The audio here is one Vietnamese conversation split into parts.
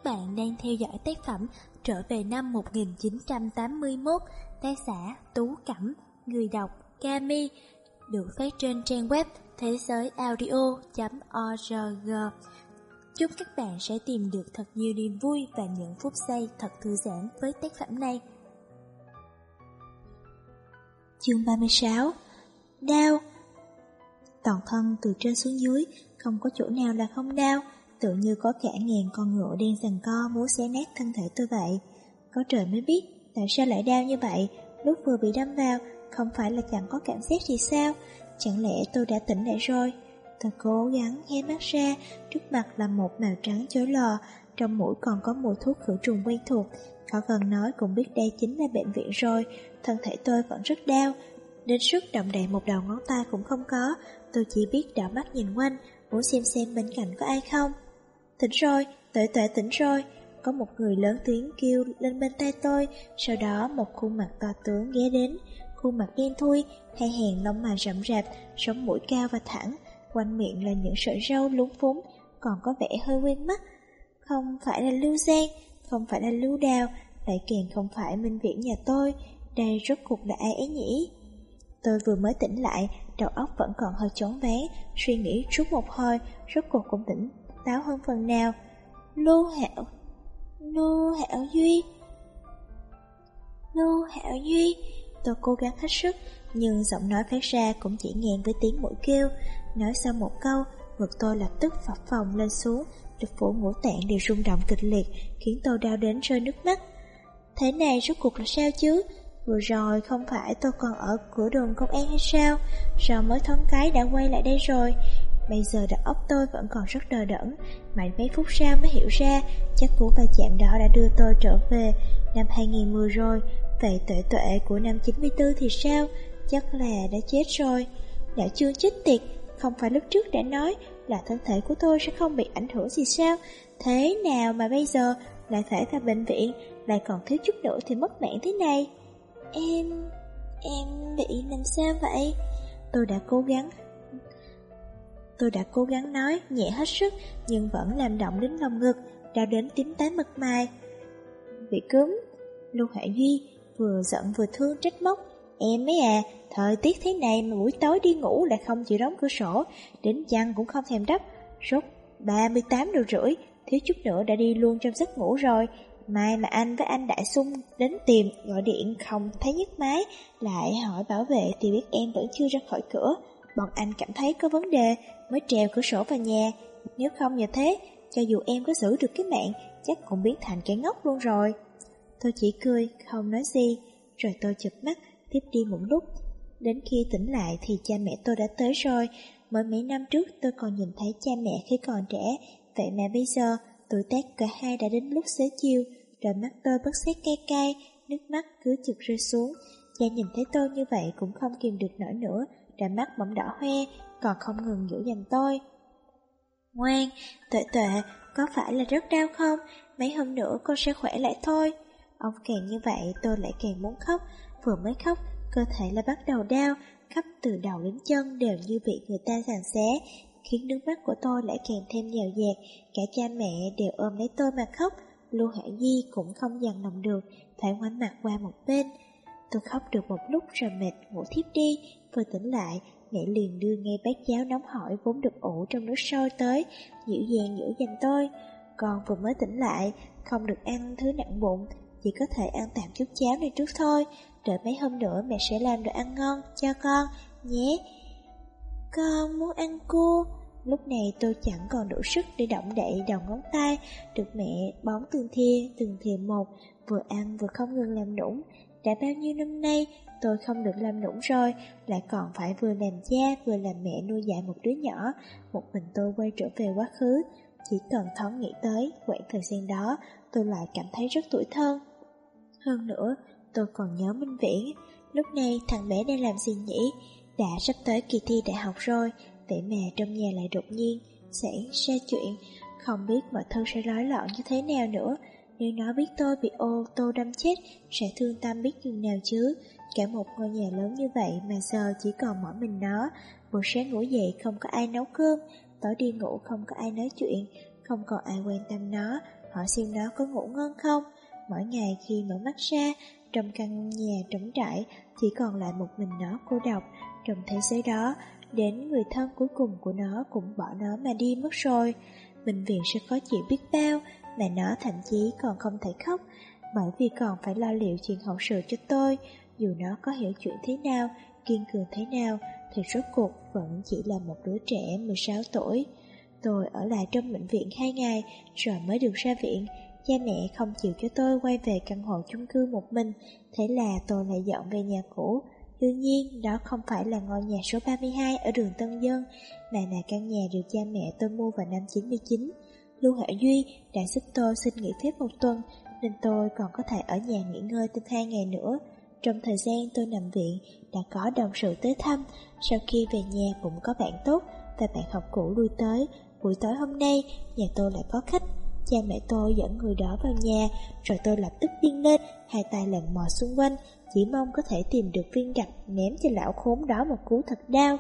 bạn đang theo dõi tác phẩm Trở về năm 1981, tác giả Tú Cẩm, người đọc Kami, được phát trên trang web thế giới audio.org. Chúc các bạn sẽ tìm được thật nhiều niềm vui và những phút giây thật thư giãn với tác phẩm này. Chương 36. Đau. Toàn thân từ trên xuống dưới, không có chỗ nào là không đau, tự như có cả ngàn con ngựa đen giằng co muốn xé nát thân thể tôi vậy. Có trời mới biết tại sao lại đau như vậy. Lúc vừa bị đâm vào, không phải là chẳng có cảm giác gì sao? Chẳng lẽ tôi đã tỉnh lại rồi? Tôi cố gắng hé mắt ra, trước mặt là một màu trắng chói lòa, trong mũi còn có mùi thuốc khử trùng quen thuộc. Khỏi cần nói cũng biết đây chính là bệnh viện rồi. Thân thể tôi vẫn rất đau, đến sức động đậy một đầu ngón tay cũng không có. Tôi chỉ biết đảo mắt nhìn quanh, muốn xem bên cạnh có ai không. Tỉnh rồi, Tuệ Tuệ tỉnh rồi. Có một người lớn tiếng kêu lên bên tai tôi. Sau đó một khuôn mặt to tướng ghé đến. Khuôn mặt đen thui, hai hàng lông mày rậm rạp, sống mũi cao và thẳng, quanh miệng là những sợi râu lúng phúng, còn có vẻ hơi quen mắt. Không phải là Lưu Giang, không phải là Lưu Đào, lại càng không phải Minh Viễn nhà tôi. Đây rốt cuộc là ai ấy nhỉ? Tôi vừa mới tỉnh lại, đầu óc vẫn còn hơi choáng váng, suy nghĩ suốt một hồi, rốt cuộc cũng tỉnh táo hơn phần nào. Lưu Hạo Duy. Tôi cố gắng hết sức, nhưng giọng nói phát ra cũng chỉ ngang với tiếng mũi kêu. Nói sau một câu, ngực tôi lập tức phập phồng lên xuống, lục phủ ngũ tạng đều rung động kịch liệt, khiến tôi đau đến rơi nước mắt. Thế này rốt cuộc là sao chứ? Vừa rồi không phải tôi còn ở cửa đồn công an hay sao? Sao mới thoáng cái đã quay lại đây rồi? Bây giờ đầu óc tôi vẫn còn rất đờ đẫn, mãi mấy phút sau mới hiểu ra, chắc cú va chạm đó đã đưa tôi trở về năm 2010 rồi. Vậy Tuệ Tuệ của năm 94 thì sao? Chắc là đã chết rồi. Đã chưa chết tiệt, không phải lúc trước đã nói là thân thể của tôi sẽ không bị ảnh hưởng gì sao? Thế nào mà bây giờ lại phải vào bệnh viện, lại còn thiếu chút nữa thì mất mạng thế này? Em bị làm sao vậy? Tôi đã cố gắng nói nhẹ hết sức, nhưng vẫn làm động đến lòng ngực, đau đến tím tái mật mày. Bị cúm. Lưu Hạ Duy vừa giận vừa thương trách móc. Em ấy à, thời tiết thế này mà buổi tối đi ngủ lại không chịu đóng cửa sổ, đến chăn cũng không thèm đắp. Sốt 38 độ rưỡi, thiếu chút nữa đã đi luôn trong giấc ngủ rồi. Mai mà anh với anh Đại Sung đến tìm, gọi điện không thấy nhấc máy, lại hỏi bảo vệ thì biết em vẫn chưa ra khỏi cửa. Bọn anh cảm thấy có vấn đề mới trèo cửa sổ vào nhà. Nếu không như thế, cho dù em có giữ được cái mạng, chắc cũng biến thành kẻ ngốc luôn rồi. Tôi chỉ cười, không nói gì, rồi tôi chợp mắt, tiếp đi một lúc. Đến khi tỉnh lại thì cha mẹ tôi đã tới rồi. Mới mấy năm trước tôi còn nhìn thấy cha mẹ khi còn trẻ, vậy mà bây giờ tuổi tác cả hai đã đến lúc xế chiều. Rồi mắt tôi bất giác cay cay, nước mắt cứ chực rơi xuống. Cha nhìn thấy tôi như vậy cũng không kìm được nổi nữa, đôi mắt bỗng đỏ hoe, còn không ngừng dỗ dành tôi. Ngoan, Tuệ Tuệ, có phải là rất đau không? Mấy hôm nữa con sẽ khỏe lại thôi. Ông càng như vậy tôi lại càng muốn khóc. Vừa mới khóc, cơ thể lại bắt đầu đau, khắp từ đầu đến chân đều như bị người ta giằng xé, khiến nước mắt của tôi lại càng thêm nhào dạt. Cả cha mẹ đều ôm lấy tôi mà khóc. Lưu Hạ Di cũng không dằn lòng được, phải ngoảnh mặt qua một bên. Tôi khóc được một lúc rồi mệt ngủ thiếp đi. Vừa tỉnh lại, mẹ liền đưa ngay bát cháo nóng hổi vốn được ủ trong nước sôi tới, dịu dàng dỗ dành tôi. Con vừa mới tỉnh lại, không được ăn thứ nặng bụng, chỉ có thể ăn tạm chút cháo này trước thôi. Đợi mấy hôm nữa mẹ sẽ làm đồ ăn ngon cho con nhé. Con muốn ăn cua. Lúc này tôi chẳng còn đủ sức để động đậy đầu ngón tay, được mẹ bón từng thìa một, vừa ăn vừa không ngừng làm nũng. Đã bao nhiêu năm nay tôi không được làm nũng rồi, lại còn phải vừa làm cha vừa làm mẹ nuôi dạy một đứa nhỏ. Một mình tôi quay trở về quá khứ. Chỉ cần thoáng nghĩ tới quãng thời gian đó, tôi lại cảm thấy rất tủi thân. Hơn nữa, tôi còn nhớ Minh Viễn. Lúc này thằng bé đang làm gì nhỉ? Đã sắp tới kỳ thi đại học rồi, vậy mà trong nhà lại đột nhiên xảy ra chuyện. Không biết mọi thứ sẽ rối loạn như thế nào nữa. Nếu nó biết tôi bị ô tô đâm chết, sẽ thương tâm biết chừng nào chứ. Cả một ngôi nhà lớn như vậy mà giờ chỉ còn mỗi mình nó. Buổi sáng ngủ dậy không có ai nấu cơm, tối đi ngủ không có ai nói chuyện, không còn ai quan tâm nó, hỏi xem nó có ngủ ngon không. Mỗi ngày khi mở mắt ra, trong căn nhà trống trải chỉ còn lại một mình nó cô độc. Trong thế giới đó, đến người thân cuối cùng của nó cũng bỏ nó mà đi mất rồi. Bệnh viện sẽ khó chịu biết bao, mà nó thậm chí còn không thể khóc, bởi vì còn phải lo liệu chuyện hậu sự cho tôi. Dù nó có hiểu chuyện thế nào, kiên cường thế nào, thì rốt cuộc vẫn chỉ là một đứa trẻ 16 tuổi. Tôi ở lại trong bệnh viện 2 ngày, rồi mới được ra viện. Cha mẹ không chịu cho tôi quay về căn hộ chung cư một mình, thế là tôi lại dọn về nhà cũ. Đương nhiên, đó không phải là ngôi nhà số 32 ở đường Tân Dân, mà là căn nhà được cha mẹ tôi mua vào năm 99. Lưu Hạ Duy đã giúp tôi xin nghỉ phép một tuần, nên tôi còn có thể ở nhà nghỉ ngơi thêm 2 ngày nữa. Trong thời gian tôi nằm viện, đã có đồng sự tới thăm. Sau khi về nhà cũng có bạn tốt và bạn học cũ lui tới. Buổi tối hôm nay, nhà tôi lại có khách. Cha mẹ tôi dẫn người đó vào nhà, rồi tôi lập tức điên lên, hai tay lần mò xung quanh, chỉ mong có thể tìm được viên gạch ném cho lão khốn đó một cú thật đau.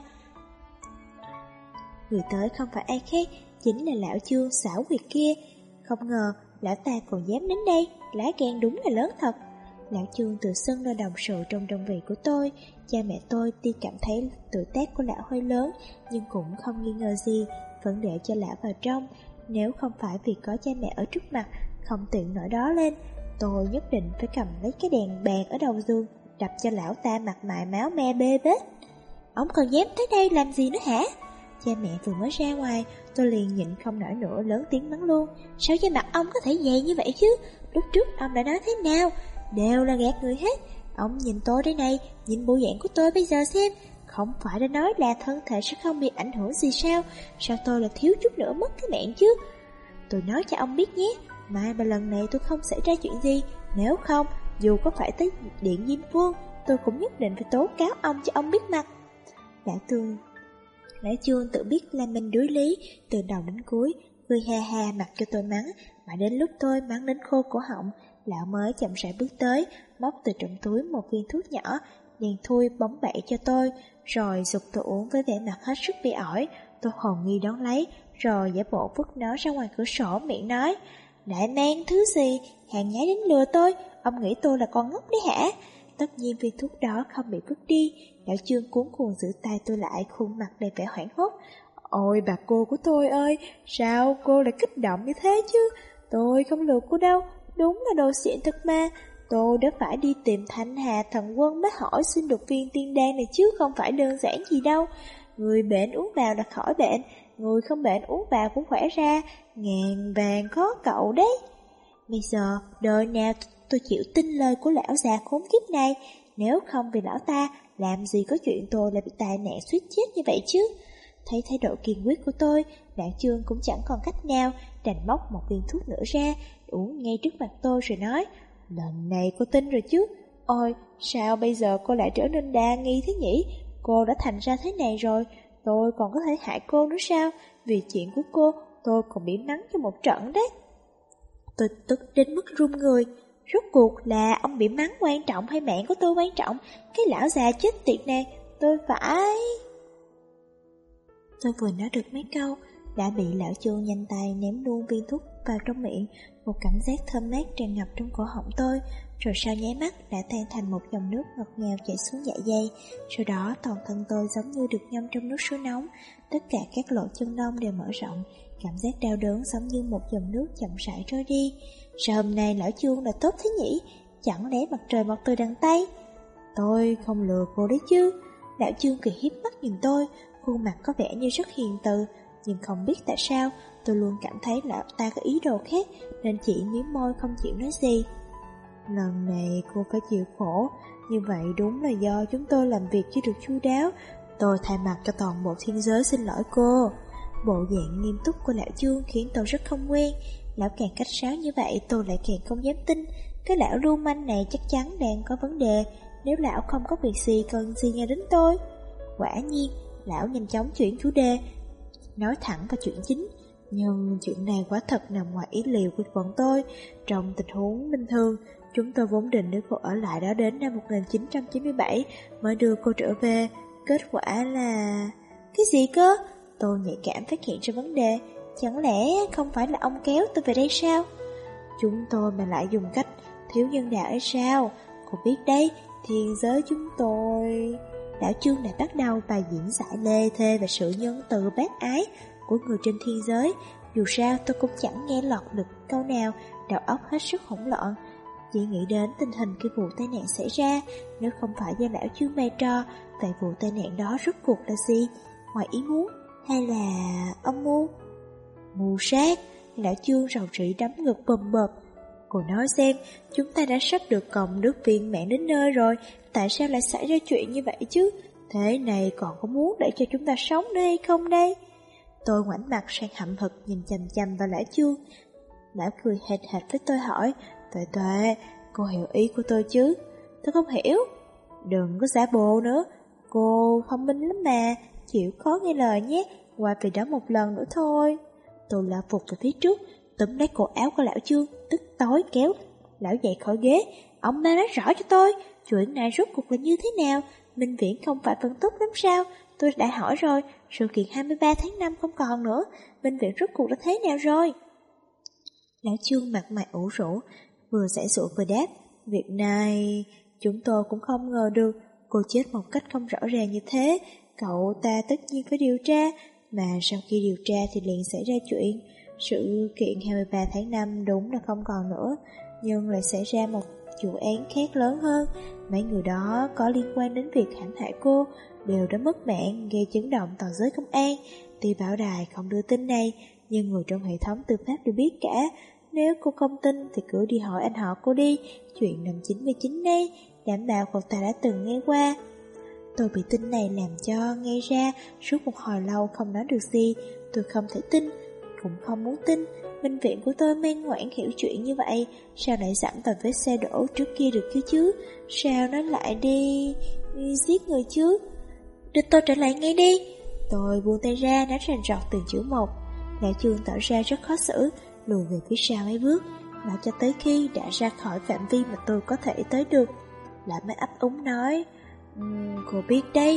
Người tới không phải ai khác, chính là lão Trương xảo quyệt kia. Không ngờ lão ta còn dám đến đây, lá gan đúng là lớn thật. Lão Trương tự xưng là đồng sự trong đơn vị của tôi. Cha mẹ tôi tuy cảm thấy tuổi tác của lão hơi lớn, nhưng cũng không nghi ngờ gì, vẫn để cho lão vào trong. Nếu không phải vì có cha mẹ ở trước mặt, không tiện nổi đó lên, tôi nhất định phải cầm lấy cái đèn bàn ở đầu giường, đập cho lão ta mặt mày máu me bê bết. Ông còn dám tới đây làm gì nữa hả? Cha mẹ vừa mới ra ngoài, tôi liền nhịn không nổi nữa, lớn tiếng mắng luôn. Sao da mặt ông có thể dày như vậy chứ? Lúc trước ông đã nói thế nào? Đều là gạt người hết. Ông nhìn tôi đây này, nhìn bộ dạng của tôi bây giờ xem. Không phải đã nói là thân thể sẽ không bị ảnh hưởng gì sao? Sao tôi là thiếu chút nữa mất cái mạng chứ? Tôi nói cho ông biết nhé, mai mà lần này tôi không xảy ra chuyện gì. Nếu không, dù có phải tới điện Diêm Vương, tôi cũng nhất định phải tố cáo ông cho ông biết mặt. Lão Trương tự biết là mình đuối lý, từ đầu đến cuối, cười ha ha mặc cho tôi mắng, mà đến lúc tôi mắng đến khô cổ họng, lão mới chậm rãi bước tới, móc từ trong túi một viên thuốc nhỏ, đèn thui bóng bẩy cho tôi, rồi giục tôi uống với vẻ mặt hết sức bị ỏi. Tôi hồn nghi đón lấy, rồi giả bộ vứt nó ra ngoài cửa sổ, miệng nói: Đại mang thứ gì, hàng nhái đến lừa tôi, ông nghĩ tôi là con ngốc đấy hả? Tất nhiên viên thuốc đó không bị vứt đi. Lão Trương cuống cuồng giữ tay tôi lại, khuôn mặt đầy vẻ hoảng hốt. Ôi bà cô của tôi ơi, sao cô lại kích động như thế chứ? Tôi không lừa cô đâu, đúng là đồ xịn thật mà. Tôi đã phải đi tìm Thanh Hà Thần Quân mới hỏi xin được viên tiên đan này chứ không phải đơn giản gì đâu. Người bệnh uống vào là khỏi bệnh, người không bệnh uống vào cũng khỏe ra, ngàn vàng khó cậu đấy. Bây giờ, đời nào tôi chịu tin lời của lão già khốn kiếp này, nếu không vì lão ta, làm gì có chuyện tôi lại bị tai nạn suýt chết như vậy chứ. Thấy thái độ kiên quyết của tôi, Lão Trương cũng chẳng còn cách nào, đành móc một viên thuốc nữa ra, uống ngay trước mặt tôi rồi nói: Lần này cô tin rồi chứ? Ôi, sao bây giờ cô lại trở nên đa nghi thế nhỉ? Cô đã thành ra thế này rồi, tôi còn có thể hại cô nữa sao? Vì chuyện của cô, tôi còn bị mắng cho một trận đấy. Tôi tức đến mức run người. Rốt cuộc là ông bị mắng quan trọng hay mạng của tôi quan trọng? Cái lão già chết tiệt này, tôi phải... Tôi vừa nói được mấy câu, đã bị lão Trương nhanh tay ném luôn viên thuốc vào trong miệng. Một cảm giác thơm mát tràn ngập trong cổ họng tôi, rồi sau nháy mắt đã tan thành một dòng nước ngọt ngào chảy xuống dạ dày. Sau đó toàn thân tôi giống như được ngâm trong nước suối nóng, tất cả các lỗ chân lông đều mở rộng, cảm giác đau đớn giống như một dòng nước chậm rãi trôi đi. Sao hôm nay lão Trương là tốt thế nhỉ? Chẳng lẽ mặt trời mọc từ đằng Tây? Tôi không lừa cô đấy chứ. Lão Trương cười hiếp mắt nhìn tôi, khuôn mặt có vẻ như rất hiền từ, nhưng không biết tại sao tôi luôn cảm thấy lão ta có ý đồ khác, nên chỉ mím môi không chịu nói gì. Lần này cô phải chịu khổ, như vậy đúng là do chúng tôi làm việc chưa được chu đáo. Tôi thay mặt cho toàn bộ thiên giới xin lỗi cô. Bộ dạng nghiêm túc của lão Trương khiến tôi rất không quen. Lão càng cách sáo như vậy tôi lại càng không dám tin. Cái lão lưu manh này chắc chắn đang có vấn đề, nếu lão không có việc gì cần gì nghe đến tôi. Quả nhiên, lão nhanh chóng chuyển chủ đề, nói thẳng vào chuyện chính. Nhưng chuyện này quả thật nằm ngoài ý liệu của bọn tôi. Trong tình huống bình thường, chúng tôi vốn định đưa cô ở lại đó đến năm 1997 mới đưa cô trở về. Kết quả là... Cái gì cơ? Tôi nhạy cảm phát hiện ra vấn đề. Chẳng lẽ không phải là ông kéo tôi về đây sao? chúng tôi mà lại dùng cách thiếu nhân đạo hay sao? Cô biết đấy, thiên giới chúng tôi... Lão Chương đã bắt đầu bài diễn giải lê thê về sự nhân từ bác ái của người trên thiên giới. Dù sao tôi cũng chẳng nghe lọt được câu nào, đầu óc hết sức hỗn loạn. Chỉ nghĩ đến tình hình cái vụ tai nạn xảy ra. Nếu không phải do lão Chương bày trò, vậy vụ tai nạn đó rốt cuộc là gì? Ngoài ý muốn hay là âm mưu? Mưu sát. Lão Chương rầu rĩ đấm ngực bầm bợp. Cô nói xem, chúng ta đã sắp được cộng nước viên mạng đến nơi rồi, tại sao lại xảy ra chuyện như vậy chứ? Thế này còn có muốn để cho chúng ta sống nữa hay không đây? Tôi ngoảnh mặt sang hậm hực nhìn chằm chằm vào lão Chương. Lão cười hệt hệt với tôi hỏi, Tuệ Tuệ, cô hiểu ý của tôi chứ? Tôi không hiểu. Đừng có giả bộ nữa, cô thông minh lắm mà, chịu khó nghe lời nhé, qua về đó một lần nữa thôi. Tôi lao vụt về phía trước, túm lấy cổ áo của lão Chương, tức tối kéo lão dậy khỏi ghế. Ông ba nói rõ cho tôi, chuyện này rốt cuộc là như thế nào? Minh Viễn không phải vẫn tốt lắm sao? Tôi đã hỏi rồi, sự kiện 23 tháng 5 không còn nữa, Minh Viễn rốt cuộc là thế nào rồi? Lão Chương mặt mày ủ rũ, vừa giải dụ vừa đáp, việc này chúng tôi cũng không ngờ được, cô chết một cách không rõ ràng như thế, cậu ta tất nhiên phải điều tra, mà sau khi điều tra thì liền xảy ra chuyện. Sự kiện 23 tháng 5 đúng là không còn nữa, nhưng lại xảy ra một vụ án khác lớn hơn. Mấy người đó có liên quan đến việc hãm hại cô, đều đã mất mạng, gây chấn động toàn giới công an. Tuy bảo đài không đưa tin này, nhưng người trong hệ thống tư pháp đều biết cả. Nếu cô không tin thì cứ đi hỏi anh họ cô đi. Chuyện năm 99 đây, đảm bảo cậu ta đã từng nghe qua. Tôi bị tin này làm cho ngay ra, suốt một hồi lâu không nói được gì. Tôi không thể tin, cũng không muốn tin. Minh Viện của tôi ngoan ngoãn hiểu chuyện như vậy, sao lại giảm vào vết xe đổ trước kia được chứ? Sao nó lại đi giết người chứ? Đưa tôi trở lại ngay đi. Tôi buông tay ra, nói rành rọt từng chữ một. Lão Chương tỏ ra rất khó xử, lùi về phía sau mấy bước, mà cho tới khi đã ra khỏi phạm vi mà tôi có thể tới được, lại mới ấp úng nói, cô biết đấy,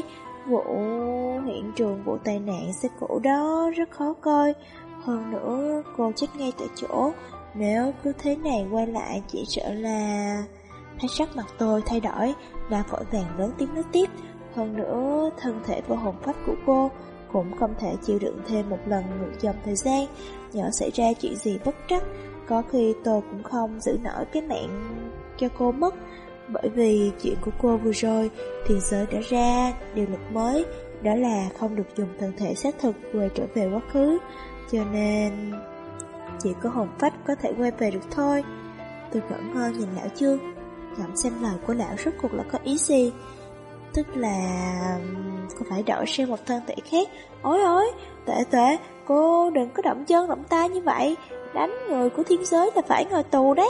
hiện trường vụ tai nạn xe cộ đó rất khó coi. Hơn nữa cô chết ngay tại chỗ, nếu cứ thế này quay lại chỉ sợ là... Thấy sắc mặt tôi thay đổi, đã vội vàng lớn tiếng nói tiếp. Hơn nữa thân thể và hồn phách của cô cũng không thể chịu đựng thêm một lần ngược dòng thời gian. Nhỡ xảy ra chuyện gì bất trắc, có khi tôi cũng không giữ nổi cái mạng cho cô mất. Bởi vì chuyện của cô vừa rồi, thiên giới đã ra điều luật mới, đó là không được dùng thân thể xác thực quay trở về quá khứ, cho nên chỉ có hồn phách có thể quay về được thôi. Tôi ngẩn ngơ nhìn lão Chương, ngẫm xem lời của lão rốt cuộc là có ý gì. Tức là cô phải đổi sang một thân thể khác. Ôi ôi, Tuệ Tuệ, cô đừng có động chân động tay như vậy, đánh người của thiên giới là phải ngồi tù đấy.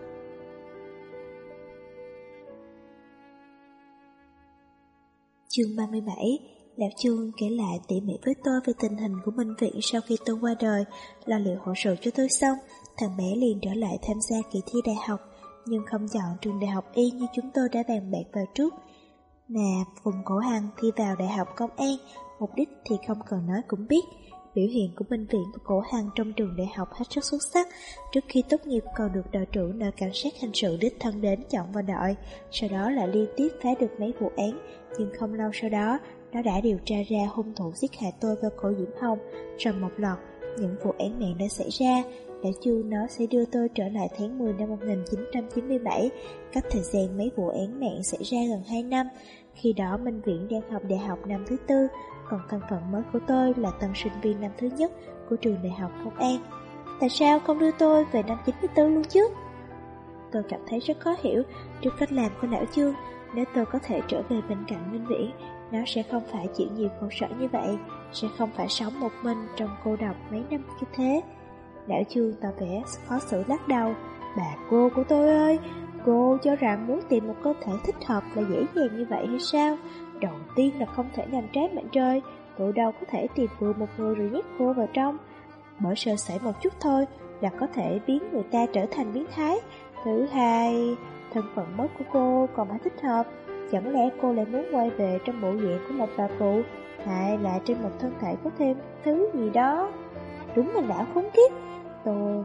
Chương 37. Lão Chương kể lại tỉ mỉ với tôi về tình hình của Minh Viện sau khi tôi qua đời, lo liệu hỗ trợ cho tôi xong, thằng bé liền trở lại tham gia kỳ thi đại học, nhưng không chọn trường đại học y như chúng tôi đã bàn bạc vào trước, mà Phùng Cổ Hằng thi vào đại học công an. Mục đích thì không cần nói cũng biết. Biểu hiện của Minh Viện và Cổ Hằng trong trường đại học hết sức xuất sắc. Trước khi tốt nghiệp còn được đội trưởng nơi cảnh sát hình sự đích thân đến chọn vào đội, sau đó lại liên tiếp phá được mấy vụ án. Nhưng không lâu sau đó, nó đã điều tra ra hung thủ giết hại tôi và Cổ Diễm Hồng. Rồi một loạt những vụ án mạng đã xảy ra. Đã chưa nó sẽ đưa tôi trở lại tháng 10 năm 1997, cách thời gian mấy vụ án mạng xảy ra gần 2 năm. Khi đó Minh Viễn đang học đại học năm thứ 4, còn thân phận mới của tôi là tân sinh viên năm thứ nhất của trường đại học Công an. Tại sao không đưa tôi về năm 94 luôn chứ? Tôi cảm thấy rất khó hiểu trước cách làm của lão Chương. Nếu tôi có thể trở về bên cạnh Minh Viễn, nó sẽ không phải chịu nhiều khổ sở như vậy, sẽ không phải sống một mình trong cô độc mấy năm như thế. Lão Chương tỏ vẻ khó xử lắc đầu. Bà cô của tôi ơi, cô cho rằng muốn tìm một cơ thể thích hợp là dễ dàng như vậy hay sao? Đầu tiên là không thể làm trái mệnh trời, tôi đâu có thể tìm vừa một người rồi nhét cô vào trong. Bởi sơ sẩy một chút thôi là có thể biến người ta trở thành biến thái. Thứ hai, thân phận mới của cô còn phải thích hợp. Chẳng lẽ cô lại muốn quay về trong bộ dạng của một bà cụ, hay là trên một thân thể có thêm thứ gì đó? Đúng là lão khốn kiếp.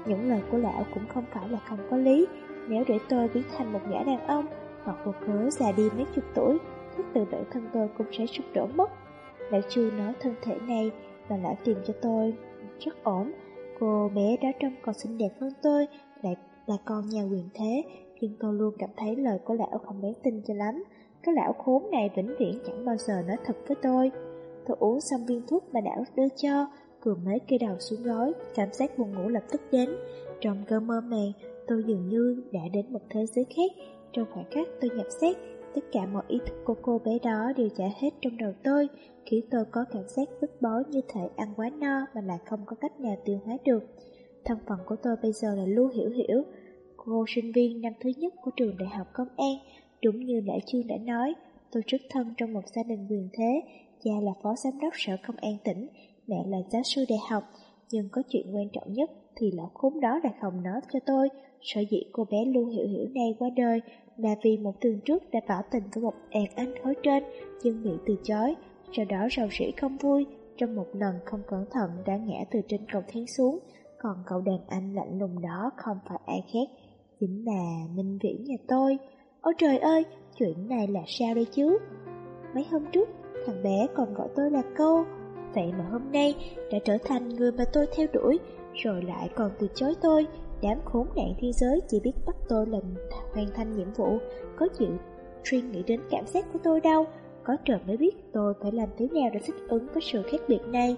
Những lời của lão cũng không phải là không có lý. Nếu để tôi biến thành một gã đàn ông, hoặc vô cớ già đi mấy chục tuổi, thiết tự bản thân tôi cũng sẽ sụp đổ mất. Lão chưa nói thân thể này, mà lão tìm cho tôi rất ổn. Cô bé đó trông còn xinh đẹp hơn tôi, lại là con nhà quyền thế, nhưng tôi luôn cảm thấy lời của lão không đáng tin cho lắm. Cái lão khốn này vĩnh viễn chẳng bao giờ nói thật với tôi. Tôi uống xong viên thuốc mà lão đưa cho, vừa mới kê đầu xuống gối, cảm giác buồn ngủ lập tức đến. Trong cơn mơ màng, tôi dường như đã đến một thế giới khác. Trong khoảnh khắc tôi nhập xét, tất cả mọi ý thức của cô bé đó đều trả hết trong đầu tôi, khiến tôi có cảm giác bức bối như thể ăn quá no mà lại không có cách nào tiêu hóa được. Thân phận của tôi bây giờ là Lưu Hiểu Hiểu, cô sinh viên năm thứ nhất của trường đại học công an. Đúng như Lã Chương đã nói, tôi xuất thân trong một gia đình quyền thế, cha là phó giám đốc sở công an tỉnh, mẹ là giáo sư đại học. Nhưng có chuyện quan trọng nhất thì lão khốn đó lại không nói cho tôi. Sở dĩ cô bé Lưu Hiểu Hiểu này qua đời là vì một tuần trước đã tỏ tình với một đàn anh khối trên, nhưng bị từ chối. Sau đó rầu rĩ không vui, trong một lần không cẩn thận đã ngã từ trên cầu thang xuống. Còn cậu đàn anh lạnh lùng đó không phải ai khác, chính là Minh Viễn nhà tôi. Ôi trời ơi, chuyện này là sao đây chứ? Mấy hôm trước, thằng bé còn gọi tôi là cô. Vậy mà hôm nay đã trở thành người mà tôi theo đuổi, rồi lại còn từ chối tôi. Đám khốn nạn thiên giới chỉ biết bắt tôi làm hoàn thành nhiệm vụ, có chịu suy nghĩ đến cảm giác của tôi đâu. Có trời mới biết tôi phải làm thế nào để thích ứng với sự khác biệt này.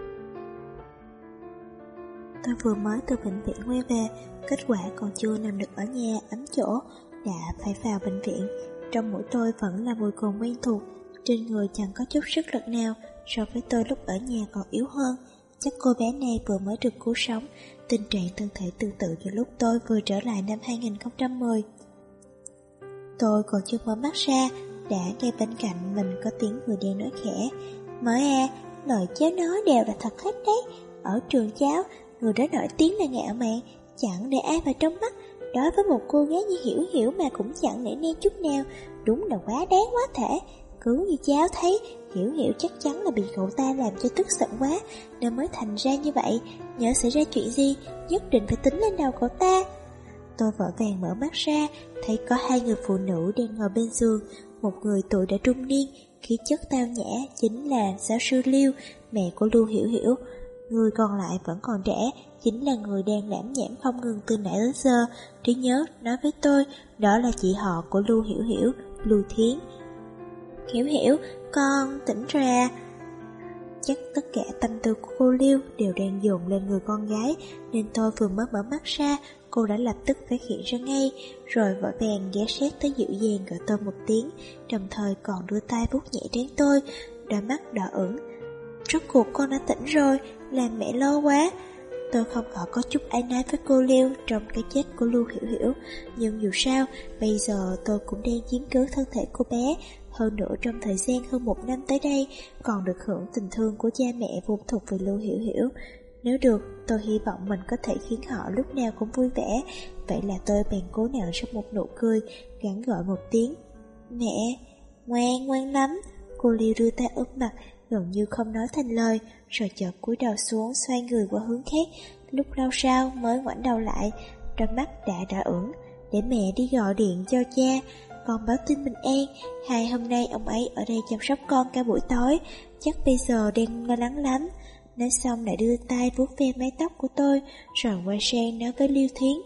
Tôi vừa mới từ bệnh viện quay về, kết quả còn chưa nằm được ở nhà ấm chỗ, đã phải vào bệnh viện. Trong mũi tôi vẫn là mùi cồn quen thuộc, trên người chẳng có chút sức lực nào, so với tôi lúc ở nhà còn yếu hơn. Chắc cô bé này vừa mới được cứu sống, tình trạng thân thể tương tự như lúc tôi vừa trở lại năm 2010. Tôi còn chưa mở mắt ra, đã nghe bên cạnh mình có tiếng người đàn nói khẽ: "Mở à, lời cháu nói đều là thật hết đấy. Ở trường cháu, người đó nổi tiếng là ngạo mạn, chẳng để ai vào trong mắt. Đối với một cô gái như Hiểu Hiểu mà cũng chẳng nể nang chút nào, đúng là quá đáng quá thể. Cứ như cháu thấy, Hiểu Hiểu chắc chắn là bị cậu ta làm cho tức giận quá, nên mới thành ra như vậy. Nhớ xảy ra chuyện gì, nhất định phải tính lên đầu cậu ta." Tôi vội vàng mở mắt ra, thấy có hai người phụ nữ đang ngồi bên giường. Một người tuổi đã trung niên, khí chất tao nhã, chính là giáo sư Liêu, mẹ của Lưu Hiểu Hiểu. Người còn lại vẫn còn trẻ, chính là người đang lãm nhảm không ngừng từ nãy đến giờ. Trí nhớ nói với tôi, đó là chị họ của Lưu Hiểu Hiểu, Lưu Thiến. "Hiểu Hiểu, con tỉnh rồi à?" Chắc tất cả tâm tư của cô Liêu đều đang dồn lên người con gái, nên tôi vừa mới mở mắt ra, cô đã lập tức phát hiện ra ngay, rồi vội vàng ghé sát tới dịu dàng gọi tôi một tiếng, đồng thời còn đưa tay vuốt nhẹ trán tôi, đôi mắt đỏ ửng. "Rốt cuộc con đã tỉnh rồi, làm mẹ lo quá." Tôi không có chút áy náy với cô Liêu trong cái chết của Lưu Hiểu Hiểu, nhưng dù sao, bây giờ tôi cũng đang chiếm cứ thân thể cô bé. Hơn nữa trong thời gian hơn 1 năm tới đây, còn được hưởng tình thương của cha mẹ vốn thuộc về Lưu Hiểu Hiểu. Nếu được, tôi hy vọng mình có thể khiến họ lúc nào cũng vui vẻ. Vậy là tôi bèn cố nở ra một nụ cười, gắng gọi một tiếng: "Mẹ." "Ngoan, ngoan lắm." Cô Liêu đưa tay úp mặt, gần như không nói thành lời, rồi chợt cúi đầu xuống, xoay người qua hướng khác. Lúc lâu sau mới ngoảnh đầu lại, đôi mắt đã đỏ ửng. "Để mẹ đi gọi điện cho cha, con báo tin bình an. Hai hôm nay ông ấy ở đây chăm sóc con cả buổi tối, chắc bây giờ đang lo lắng lắm." Nói xong lại đưa tay vuốt ve mái tóc của tôi, rồi quay sang nói với Liêu Thiến: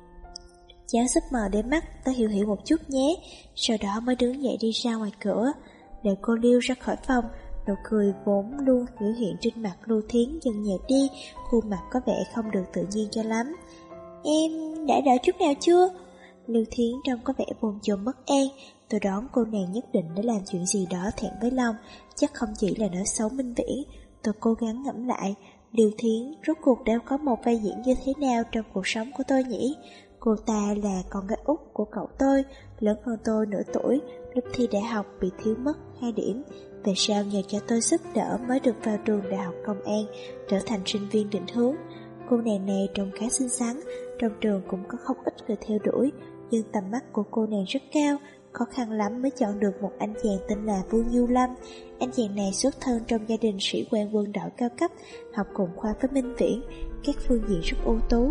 "Cháu giúp mờ để mắt tôi Hiểu Hiểu một chút nhé." Sau đó mới đứng dậy đi ra ngoài cửa. Đợi cô Liêu ra khỏi phòng, nụ cười vốn luôn biểu hiện trên mặt Lưu Thiến dần nhạt đi, khuôn mặt có vẻ không được tự nhiên cho lắm. "Em đã đợi chút nào chưa?" Lưu Thiến trông có vẻ bồn chồn bất an. Tôi đoán cô nàng nhất định đã làm chuyện gì đó thẹn với lòng, chắc không chỉ là nói xấu Minh Viễn. Tôi cố gắng ngẫm lại, Lưu Thiến rốt cuộc đã có một vai diễn như thế nào trong cuộc sống của tôi nhỉ? Cô ta là con gái út của cậu tôi, lớn hơn tôi nửa tuổi, lúc thi đại học bị thiếu mất 2 điểm. Về sau nhờ cho tôi giúp đỡ mới được vào trường đại học công an, trở thành sinh viên định hướng. Cô nàng này trông khá xinh xắn, trong trường cũng có không ít người theo đuổi, nhưng tầm mắt của cô nàng rất cao, khó khăn lắm mới chọn được một anh chàng tên là Vương Du Lâm. Anh chàng này xuất thân trong gia đình sĩ quan quân đội cao cấp, học cùng khoa với Minh Viễn, các phương diện rất ưu tú,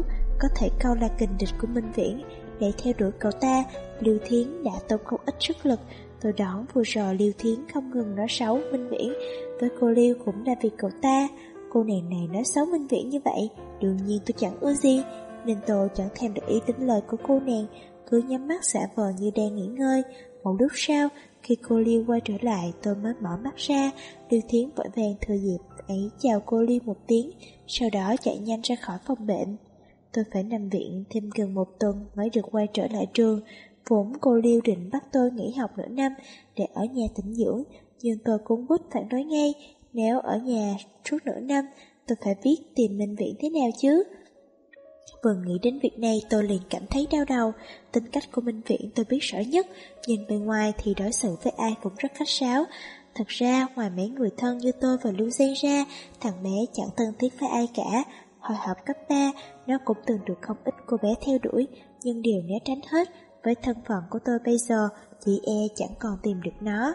có thể câu là kình địch của Minh Viễn. Để theo đuổi cậu ta, Lưu Thiến đã tốn không ít sức lực. Tôi đoán vừa rồi Lưu Thiến không ngừng nói xấu Minh Viễn, với cô Lưu cũng là vì cậu ta. Cô nàng này nói xấu Minh Viễn như vậy, đương nhiên tôi chẳng ưa gì, nên tôi chẳng thèm để ý đến lời của cô nàng, cứ nhắm mắt giả vờ như đang nghỉ ngơi. Một lúc sau, khi cô Lưu quay trở lại, tôi mới mở mắt ra. Lưu Thiến vội vàng thừa dịp ấy chào cô Lưu một tiếng, sau đó chạy nhanh ra khỏi phòng bệnh. Tôi phải nằm viện thêm gần 1 tuần mới được quay trở lại trường. Vốn cô Lưu định bắt tôi nghỉ học nửa năm để ở nhà tĩnh dưỡng, nhưng tôi cuốn quýt phản đối ngay. Nếu ở nhà suốt nửa năm, tôi phải biết tìm Minh Viễn thế nào chứ. Vừa nghĩ đến việc này tôi liền cảm thấy đau đầu. Tính cách của Minh Viễn tôi biết rõ nhất, nhìn bề ngoài thì đối xử với ai cũng rất khách sáo. Thật ra ngoài mấy người thân như tôi và Lưu Giang ra, thằng bé chẳng thân thiết với ai cả. Hồi học cấp 3, nó cũng từng được không ít cô bé theo đuổi, nhưng đều né tránh hết. Với thân phận của tôi bây giờ, chị chẳng còn tìm được nó.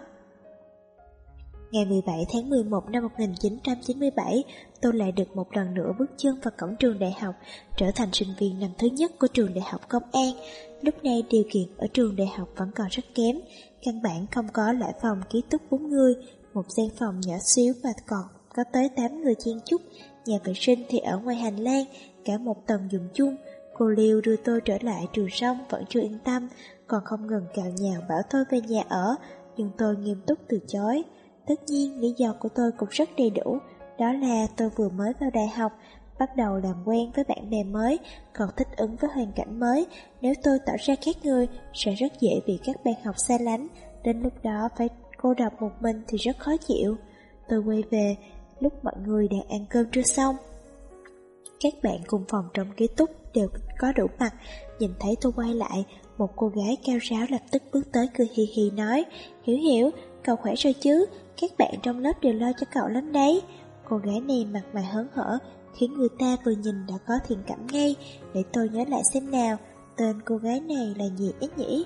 Ngày 17 tháng 11 năm 1997, tôi lại được một lần nữa bước chân vào cổng trường đại học, trở thành sinh viên năm thứ nhất của trường đại học Công an. Lúc này điều kiện ở trường đại học vẫn còn rất kém, căn bản không có loại phòng ký túc 4 người, một gian phòng nhỏ xíu mà còn có tới 8 người chen chúc, nhà vệ sinh thì ở ngoài hành lang, cả một tầng dùng chung. Cô Liêu đưa tôi trở lại trường xong vẫn chưa yên tâm, còn không ngừng cào nhào bảo tôi về nhà ở, nhưng tôi nghiêm túc từ chối. Tất nhiên lý do của tôi cũng rất đầy đủ, đó là tôi vừa mới vào đại học, bắt đầu làm quen với bạn bè mới, còn thích ứng với hoàn cảnh mới. Nếu tôi tỏ ra khác người, sẽ rất dễ bị các bạn học xa lánh, đến lúc đó phải cô độc một mình thì rất khó chịu. Tôi quay về lúc mọi người đang ăn cơm trưa xong. Các bạn cùng phòng trong ký túc đều có đủ mặt, nhìn thấy tôi quay lại, một cô gái cao ráo lập tức bước tới cười hì hì nói: Hiểu Hiểu, cậu khỏe rồi chứ, các bạn trong lớp đều lo cho cậu lắm đấy. Cô gái này mặt mày hớn hở, khiến người ta vừa nhìn đã có thiện cảm ngay. Để tôi nhớ lại xem nào, tên cô gái này là gì ấy nhỉ?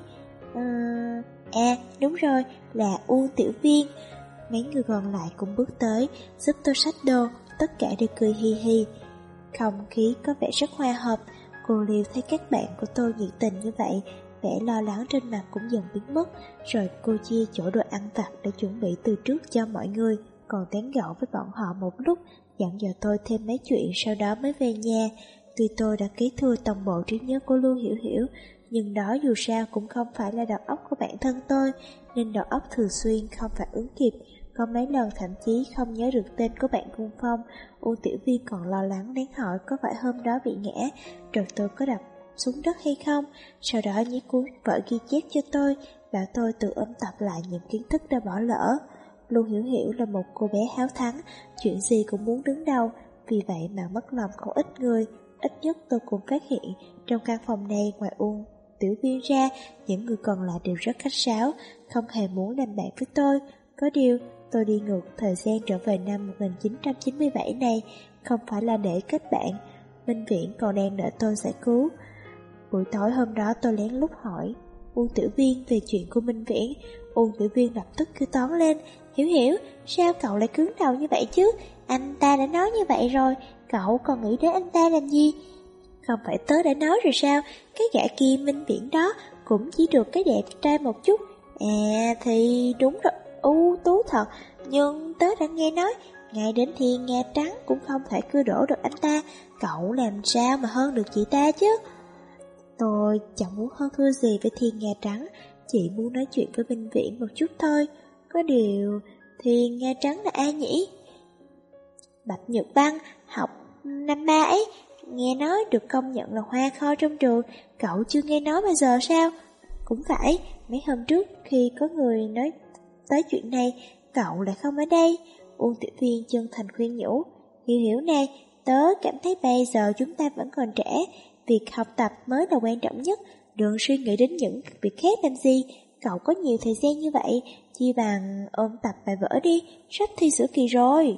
Đúng rồi, là U Tiểu Viên. Mấy người còn lại cũng bước tới, giúp tôi xách đồ, tất cả đều cười hì hì. Không khí có vẻ rất hòa hợp. Cô Liêu thấy các bạn của tôi nhiệt tình như vậy, vẻ lo lắng trên mặt cũng dần biến mất. Rồi cô chia chỗ đồ ăn vặt để chuẩn bị từ trước cho mọi người, còn tán gẫu với bọn họ một lúc, dặn dò tôi thêm mấy chuyện, sau đó mới về nhà. Tuy tôi đã kế thừa toàn bộ trí nhớ của Lưu Hiểu Hiểu, nhưng đó dù sao cũng không phải là đầu óc của bản thân tôi, nên đầu óc thường xuyên không phản ứng kịp. Có mấy lần thậm chí không nhớ được tên của bạn cùng phòng. U Tiểu Viên còn lo lắng đến hỏi có phải hôm đó bị ngã rồi tôi có đập xuống đất hay không. Sau đó nhí cuốn vở ghi chép cho tôi, bảo tôi tự ôn tập lại những kiến thức đã bỏ lỡ. Lưu Hiểu Hiểu là một cô bé háo thắng, chuyện gì cũng muốn đứng đầu, vì vậy mà mất lòng không ít người. Ít nhất tôi cũng phát hiện trong căn phòng này ngoài U Tiểu Viên ra, những người còn lại đều rất khách sáo, không hề muốn làm bạn với tôi. Có điều tôi đi ngược thời gian trở về năm 1997 này, không phải là để kết bạn. Minh Viễn còn đang đợi tôi giải cứu. Buổi tối hôm đó tôi lén lút hỏi Uông Tiểu Viên về chuyện của Minh Viễn. Uông Tiểu Viên lập tức kêu toán lên: Hiểu Hiểu, sao cậu lại cứng đầu như vậy chứ? Anh ta đã nói như vậy rồi, cậu còn nghĩ đến anh ta làm gì? Không phải tớ đã nói rồi sao, cái gã kia Minh Viễn đó cũng chỉ được cái đẹp trai một chút. Thì đúng rồi, tú thật, nhưng tớ đã nghe nói ngay đến Thiên Nga Trắng cũng không thể cưa đổ được anh ta, cậu làm sao mà hơn được chị ta chứ? Tôi chẳng muốn hơn thua gì với Thiên Nga Trắng, chỉ muốn nói chuyện với Minh Viễn một chút thôi. Có điều, Thiên Nga Trắng là ai nhỉ? Bạch Nhật Băng, học năm 3 ấy, nghe nói được công nhận là hoa khôi trong trường, cậu chưa nghe nói bao giờ sao? Cũng phải, mấy hôm trước khi có người nói tới chuyện này, cậu lại không ở đây. Uông Tiểu Viên chân thành khuyên nhủ: Hiểu Hiểu này, tớ cảm thấy bây giờ chúng ta vẫn còn trẻ, việc học tập mới là quan trọng nhất, đừng suy nghĩ đến những việc khác làm gì. Cậu có nhiều thời gian như vậy, chi bằng ôn tập bài vở đi, sắp thi giữa kỳ rồi.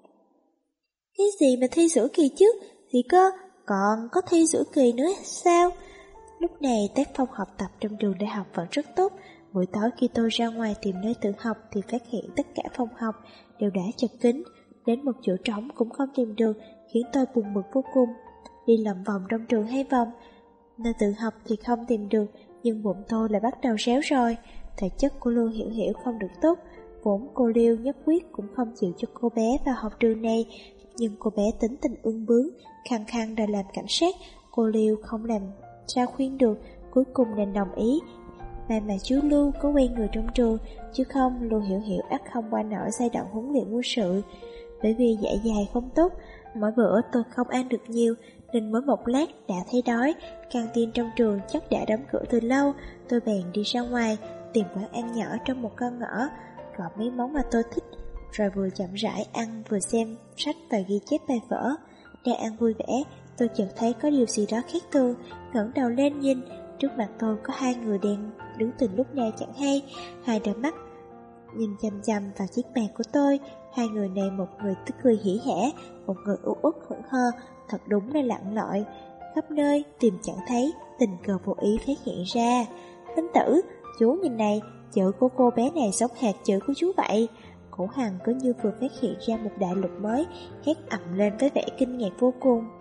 Cái gì mà thi giữa kỳ chứ? Thì cơ, còn có thi giữa kỳ nữa sao? Lúc này tác phong học tập trong trường đại học vẫn rất tốt. Buổi tối khi tôi ra ngoài tìm nơi tự học thì phát hiện tất cả phòng học đều đã chật kín, đến một chỗ trống cũng không tìm được, khiến tôi buồn bực vô cùng. đi lòng vòng trong trường 2 vòng. Nơi tự học thì không tìm được, nhưng bụng tôi lại bắt đầu réo rồi. Thể chất của Lưu Hiểu Hiểu không được tốt, vốn cô Liêu nhất quyết cũng không chịu cho cô bé vào học trường này, nhưng cô bé tính tình ương bướng, khăng khăng đòi làm cảnh sát. Cô Liêu không làm sao khuyên được, cuối cùng đành đồng ý. Mà chú Lưu có quen người trong trường, chứ không Lưu Hiểu Hiểu ắt không qua nổi giai đoạn huấn luyện quân sự. Bởi vì dạ dày không tốt, mỗi bữa tôi không ăn được nhiều, nên mới một lát đã thấy đói. Căng tin trong trường chắc đã đóng cửa từ lâu. Tôi bèn đi ra ngoài tìm quán ăn nhỏ trong một con ngõ, gọi mấy món mà tôi thích, rồi vừa chậm rãi ăn vừa xem sách và ghi chép bài vở. Đang ăn vui vẻ, tôi chợt thấy có điều gì đó khác thường, ngẩng đầu lên nhìn, trước mặt tôi có 2 người đàn đứng từ lúc nào chẳng hay, 2 đôi mắt nhìn chằm chằm vào chiếc bàn của tôi. 2 người này, một người tức cười hỉ hả, một người u uất hững hờ, thật đúng là lặn lội khắp nơi tìm chẳng thấy, tình cờ vô ý phát hiện ra. Minh Tử, chú nhìn này, chữ của cô bé này giống hệt chữ của chú vậy. Cổ Hằng cứ như vừa phát hiện ra một đại lục mới, hét ầm lên với vẻ kinh ngạc vô cùng.